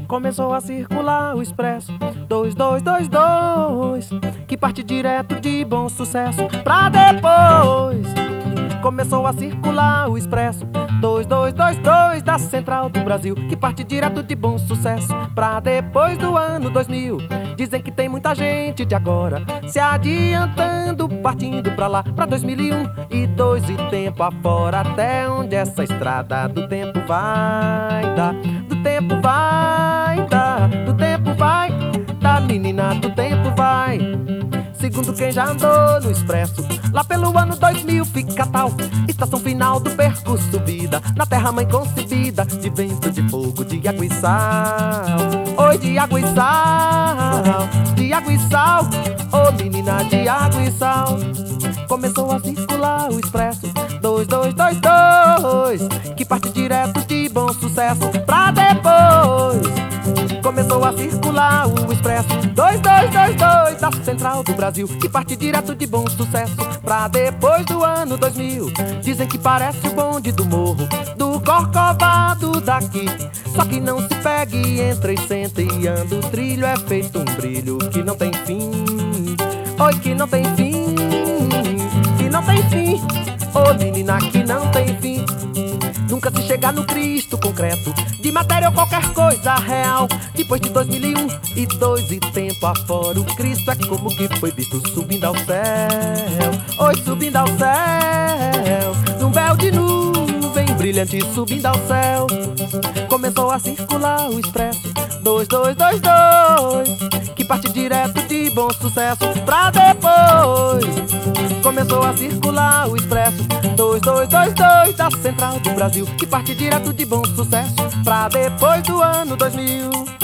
Começou a circular o Expresso 2222, que parte direto de Bom Sucesso pra depois. Começou a circular o Expresso 2222 da Central do Brasil, que parte direto de Bom Sucesso pra depois do ano 2000. Dizem que tem muita gente de agora se adiantando, partindo pra lá, pra 2001 e 2 e tempo afora. Até onde essa estrada do tempo vai dar, do tempo vai dar, do tempo vai dar, menina, do tempo vai. Segundo quem já andou no Expresso, lá pelo ano 2000 fica tal estação final do percurso, subida na terra mãe concebida, de vento, de fogo, de água e sal. Oi, de água e sal, de água e sal, ô menina, de água e sal. Começou a circular o Expresso 2222, que parte direto de Bom Sucesso pra depois. Começou a circular o Expresso 2222 da Central do Brasil, que parte direto de Bom Sucesso pra depois do ano 2000. Dizem que parece o bonde do morro do Corcovado daqui, só que não se pegue, entra e senta e anda. O trilho é feito um brilho que não tem fim. Oi, que não tem fim, que não tem fim. Ô menina, que não tem fim. Nunca se chega no Cristo concreto, de matéria ou qualquer coisa real. Depois de 2001 e 2 e tempo afora, o Cristo é como que foi visto subindo ao céu. Oi, subindo ao céu, num véu de nuvem brilhante subindo ao céu. Começou a circular o Expresso 2222, que parte direto de Bom Sucesso pra depois. Começou a circular o Expresso 2222 da Central do Brasil, que parte direto de Bom Sucesso pra depois do ano 2000.